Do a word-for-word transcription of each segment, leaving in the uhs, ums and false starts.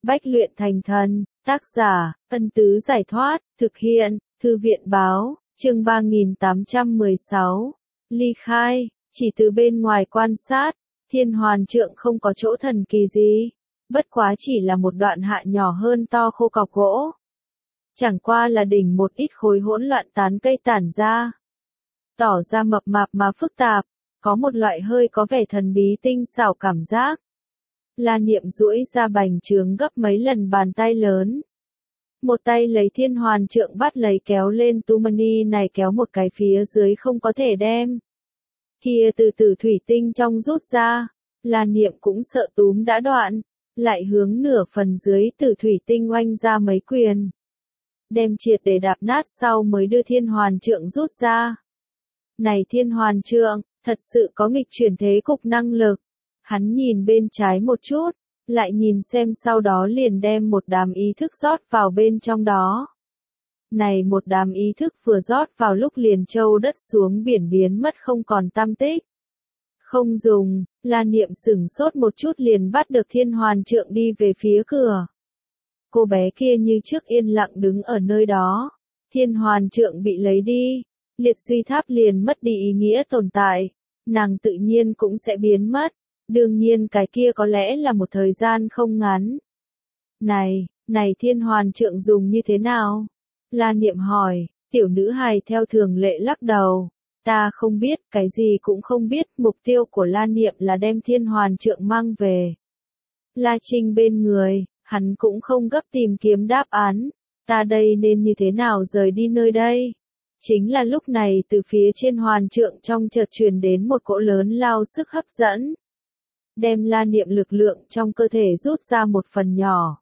Bách luyện thành thần, tác giả, Ân Tứ Giải Thoát, thực hiện, Thư viện Báo, chương ba nghìn tám trăm mười sáu. Ly khai, chỉ từ bên ngoài quan sát, Thiên Hoàn Trượng không có chỗ thần kỳ gì, bất quá chỉ là một đoạn hạ nhỏ hơn to khô cọc gỗ. Chẳng qua là đỉnh một ít khối hỗn loạn tán cây tản ra, tỏ ra mập mạp mà phức tạp, có một loại hơi có vẻ thần bí tinh xảo cảm giác. La Niệm duỗi ra bành trướng gấp mấy lần bàn tay lớn. Một tay lấy Thiên Hoàn Trượng bắt lấy kéo lên tu mani này kéo một cái phía dưới không có thể đem. Kia từ từ thủy tinh trong rút ra, La Niệm cũng sợ túm đã đoạn, lại hướng nửa phần dưới từ thủy tinh oanh ra mấy quyền. Đem triệt để đạp nát sau mới đưa Thiên Hoàn Trượng rút ra. Này Thiên Hoàn Trượng, thật sự có nghịch chuyển thế cục năng lực. Hắn nhìn bên trái một chút, lại nhìn xem sau đó liền đem một đám ý thức rót vào bên trong đó. Này một đám ý thức vừa rót vào lúc liền châu đất xuống biển biến mất không còn tăm tích. Không dùng, La Niệm sửng sốt một chút liền bắt được Thiên Hoàn Trượng đi về phía cửa. Cô bé kia như trước yên lặng đứng ở nơi đó. Thiên Hoàn Trượng bị lấy đi, liệt duy tháp liền mất đi ý nghĩa tồn tại, nàng tự nhiên cũng sẽ biến mất. Đương nhiên cái kia có lẽ là một thời gian không ngắn. Này, này Thiên Hoàn Trượng dùng như thế nào? La Niệm hỏi, tiểu nữ hài theo thường lệ lắc đầu. Ta không biết, cái gì cũng không biết, mục tiêu của La Niệm là đem Thiên Hoàn Trượng mang về. La Trinh bên người, hắn cũng không gấp tìm kiếm đáp án. Ta đây nên như thế nào rời đi nơi đây? Chính là lúc này từ phía trên Hoàn Trượng trong chợt truyền đến một cỗ lớn lao sức hấp dẫn. Đem La Niệm lực lượng trong cơ thể rút ra một phần nhỏ.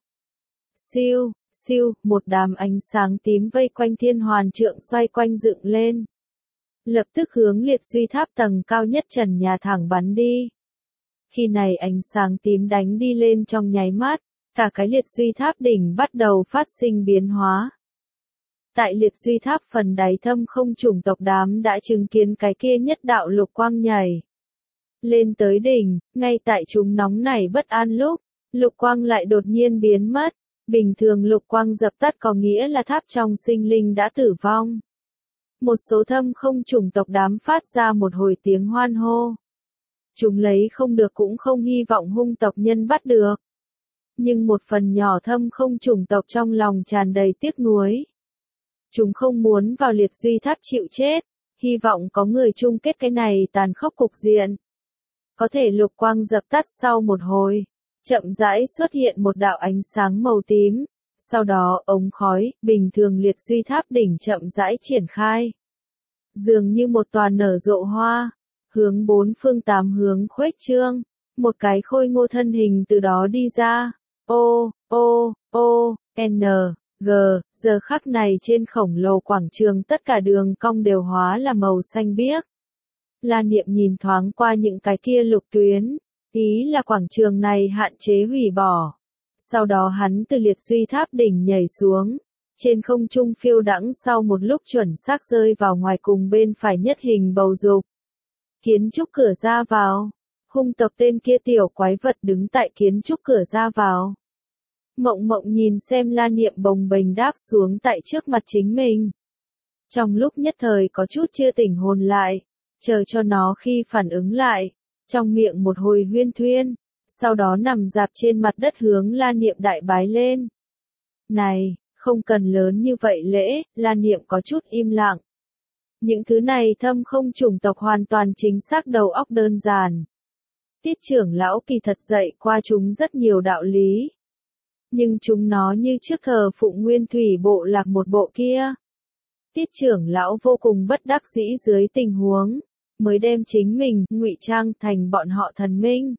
Siêu, siêu, một đám ánh sáng tím vây quanh Thiên Hoàn Trượng xoay quanh dựng lên. Lập tức hướng liệt duy tháp tầng cao nhất trần nhà thẳng bắn đi. Khi này ánh sáng tím đánh đi lên trong nháy mắt, cả cái liệt duy tháp đỉnh bắt đầu phát sinh biến hóa. Tại liệt duy tháp phần đáy thâm không chủng tộc đám đã chứng kiến cái kia nhất đạo lục quang nhảy lên tới đỉnh, ngay tại chúng nóng nảy bất an lúc, lục quang lại đột nhiên biến mất. Bình thường lục quang dập tắt có nghĩa là tháp trong sinh linh đã tử vong. Một số thâm không chủng tộc đám phát ra một hồi tiếng hoan hô. Chúng lấy không được cũng không hy vọng hung tộc nhân bắt được. Nhưng một phần nhỏ thâm không chủng tộc trong lòng tràn đầy tiếc nuối. Chúng không muốn vào liệt duy tháp chịu chết, hy vọng có người chung kết cái này tàn khốc cục diện. Có thể lục quang dập tắt sau một hồi, chậm rãi xuất hiện một đạo ánh sáng màu tím, sau đó ống khói, bình thường liệt duy tháp đỉnh chậm rãi triển khai. Dường như một tòa nở rộ hoa, hướng bốn phương tám hướng khuếch trương, một cái khôi ngô thân hình từ đó đi ra. O, O, O, N, G, giờ khắc này trên khổng lồ quảng trường tất cả đường cong đều hóa là màu xanh biếc. La Niệm nhìn thoáng qua những cái kia lục tuyến, ý là quảng trường này hạn chế hủy bỏ. Sau đó hắn từ liệt duy tháp đỉnh nhảy xuống, trên không trung phiêu đãng sau một lúc chuẩn xác rơi vào ngoài cùng bên phải nhất hình bầu dục. Kiến trúc cửa ra vào, hung tộc tên kia tiểu quái vật đứng tại kiến trúc cửa ra vào. Mộng Mộng nhìn xem La Niệm bồng bềnh đáp xuống tại trước mặt chính mình. Trong lúc nhất thời có chút chưa tỉnh hồn lại, chờ cho nó khi phản ứng lại, trong miệng một hồi huyên thuyên, sau đó nằm dạp trên mặt đất hướng La Niệm đại bái lên. Này, không cần lớn như vậy lễ, La Niệm có chút im lặng. Những thứ này thâm không chủng tộc hoàn toàn chính xác đầu óc đơn giản. Tiết trưởng lão kỳ thật dạy qua chúng rất nhiều đạo lý. Nhưng chúng nó như trước thờ phụng nguyên thủy bộ lạc một bộ kia. Tiết trưởng lão vô cùng bất đắc dĩ dưới tình huống, mới đem chính mình ngụy trang thành bọn họ thần minh.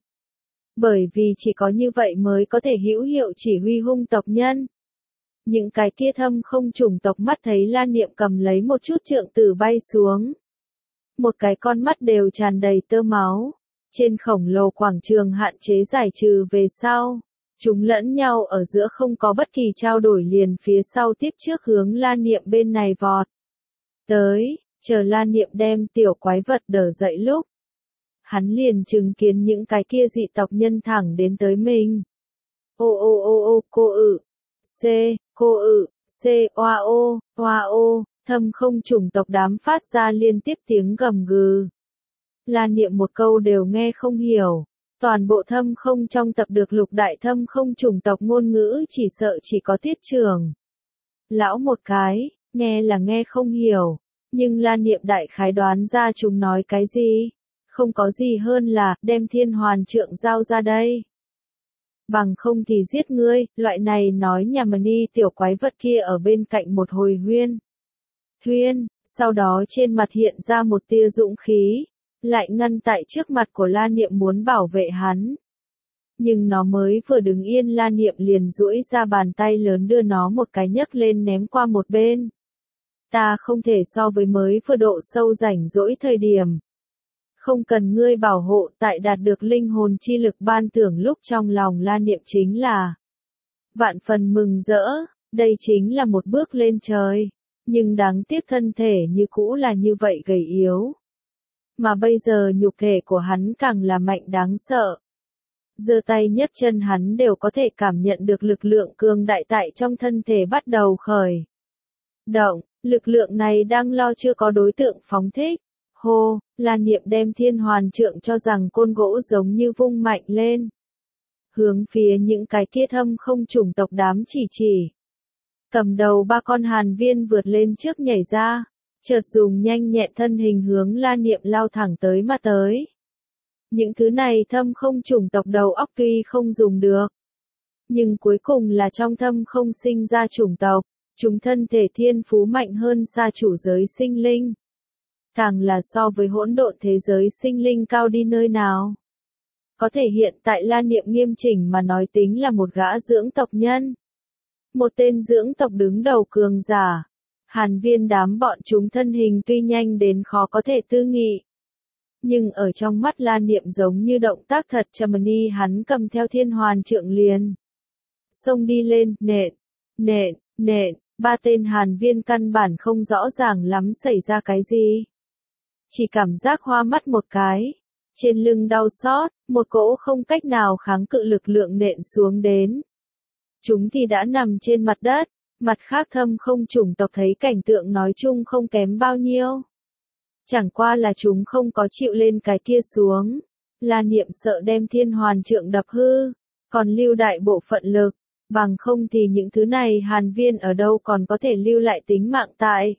Bởi vì chỉ có như vậy mới có thể hữu hiệu chỉ huy hung tộc nhân. Những cái kia thâm không chủng tộc mắt thấy La Niệm cầm lấy một chút trượng tử bay xuống. Một cái con mắt đều tràn đầy tơ máu. Trên khổng lồ quảng trường hạn chế giải trừ về sau. Chúng lẫn nhau ở giữa không có bất kỳ trao đổi liền phía sau tiếp trước hướng La Niệm bên này vọt. Tới, chờ La Niệm đem tiểu quái vật đỡ dậy lúc. Hắn liền chứng kiến những cái kia dị tộc nhân thẳng đến tới mình. ô ô ô ô cô ự, c, cô ự, c, oa ô, oa ô, thâm không chủng tộc đám phát ra liên tiếp tiếng gầm gừ. La Niệm một câu đều nghe không hiểu. Toàn bộ thâm không trong tập được lục đại thâm không chủng tộc ngôn ngữ chỉ sợ chỉ có Tiết Trường lão một cái, nghe là nghe không hiểu, nhưng La Niệm đại khái đoán ra chúng nói cái gì. Không có gì hơn là, đem thiên hoàn trượng giao ra đây. Bằng không thì giết ngươi, loại này nói nhà mà ni tiểu quái vật kia ở bên cạnh một hồi huyên. Thuyên, sau đó trên mặt hiện ra một tia dũng khí, lại ngăn tại trước mặt của La Niệm muốn bảo vệ hắn. Nhưng nó mới vừa đứng yên La Niệm liền duỗi ra bàn tay lớn đưa nó một cái nhấc lên ném qua một bên. Ta không thể so với mới vừa độ sâu rảnh rỗi thời điểm. Không cần ngươi bảo hộ, tại đạt được linh hồn chi lực ban thưởng lúc trong lòng La Niệm chính là vạn phần mừng rỡ, đây chính là một bước lên trời, nhưng đáng tiếc thân thể như cũ là như vậy gầy yếu. Mà bây giờ nhục thể của hắn càng là mạnh đáng sợ. Giơ tay nhấc chân hắn đều có thể cảm nhận được lực lượng cường đại tại trong thân thể bắt đầu khởi động, lực lượng này đang lo chưa có đối tượng phóng thích. Hô, La Niệm đem thiên hoàn trượng cho rằng côn gỗ giống như vung mạnh lên. Hướng phía những cái kia thâm không chủng tộc đám chỉ chỉ. Cầm đầu ba con hàn viên vượt lên trước nhảy ra, chợt dùng nhanh nhẹn thân hình hướng La Niệm lao thẳng tới mà tới. Những thứ này thâm không chủng tộc đầu óc tuy không dùng được, nhưng cuối cùng là trong thâm không sinh ra chủng tộc, chúng thân thể thiên phú mạnh hơn xa chủ giới sinh linh. Càng là so với hỗn độn thế giới sinh linh cao đi nơi nào. Có thể hiện tại La Niệm nghiêm chỉnh mà nói tính là một gã dưỡng tộc nhân. Một tên dưỡng tộc đứng đầu cường giả. Hàn viên đám bọn chúng thân hình tuy nhanh đến khó có thể tư nghị. Nhưng ở trong mắt La Niệm giống như động tác thật chậm ni hắn cầm theo thiên hoàn trượng liền. Xông đi lên, nện, nện, nện, ba tên hàn viên căn bản không rõ ràng lắm xảy ra cái gì. Chỉ cảm giác hoa mắt một cái. Trên lưng đau xót, một cỗ không cách nào kháng cự lực lượng nện xuống đến. Chúng thì đã nằm trên mặt đất, mặt khác thâm không chủng tộc thấy cảnh tượng nói chung không kém bao nhiêu. Chẳng qua là chúng không có chịu lên cái kia xuống. La Niệm sợ đem thiên hoàn trượng đập hư, còn lưu đại bộ phận lực, bằng không thì những thứ này hàn viên ở đâu còn có thể lưu lại tính mạng tại.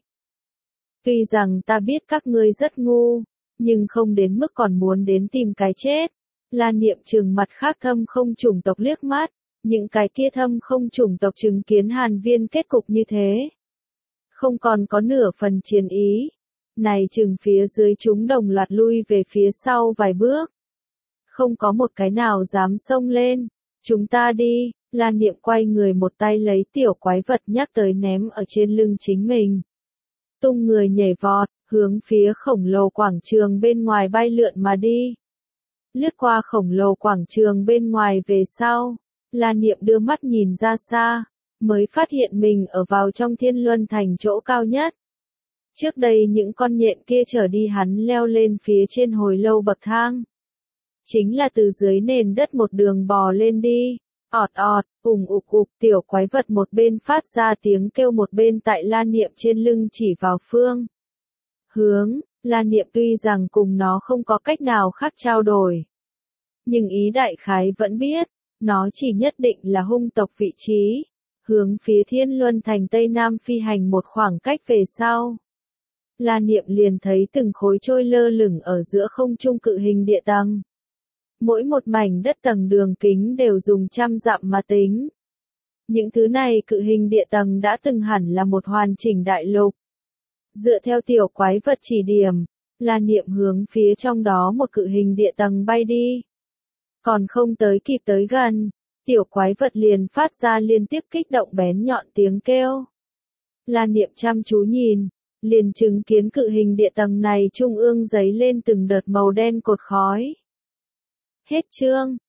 Tuy rằng ta biết các ngươi rất ngu, nhưng không đến mức còn muốn đến tìm cái chết. La Niệm trừng mặt khác thâm không chủng tộc liếc mắt, những cái kia thâm không chủng tộc chứng kiến hàn viên kết cục như thế. Không còn có nửa phần chiến ý. Này chừng phía dưới chúng đồng loạt lui về phía sau vài bước. Không có một cái nào dám xông lên. Chúng ta đi, La Niệm quay người một tay lấy tiểu quái vật nhắc tới ném ở trên lưng chính mình. Tung người nhảy vọt, hướng phía khổng lồ quảng trường bên ngoài bay lượn mà đi. Lướt qua khổng lồ quảng trường bên ngoài về sau, La Niệm đưa mắt nhìn ra xa, mới phát hiện mình ở vào trong thiên luân thành chỗ cao nhất. Trước đây những con nhện kia chở đi hắn leo lên phía trên hồi lâu bậc thang. Chính là từ dưới nền đất một đường bò lên đi. Ọt ọt, ùng ục ục, tiểu quái vật một bên phát ra tiếng kêu một bên tại La Niệm trên lưng chỉ vào phương hướng. La Niệm tuy rằng cùng nó không có cách nào khác trao đổi, nhưng ý đại khái vẫn biết, nó chỉ nhất định là hung tộc vị trí, hướng phía thiên luân thành Tây Nam phi hành một khoảng cách về sau. La Niệm liền thấy từng khối trôi lơ lửng ở giữa không trung cự hình địa tầng. Mỗi một mảnh đất tầng đường kính đều dùng trăm dặm mà tính. Những thứ này cự hình địa tầng đã từng hẳn là một hoàn chỉnh đại lục. Dựa theo tiểu quái vật chỉ điểm, La Niệm hướng phía trong đó một cự hình địa tầng bay đi. Còn không tới kịp tới gần, tiểu quái vật liền phát ra liên tiếp kích động bén nhọn tiếng kêu. La Niệm chăm chú nhìn, liền chứng kiến cự hình địa tầng này trung ương giấy lên từng đợt màu đen cột khói. Hết chương.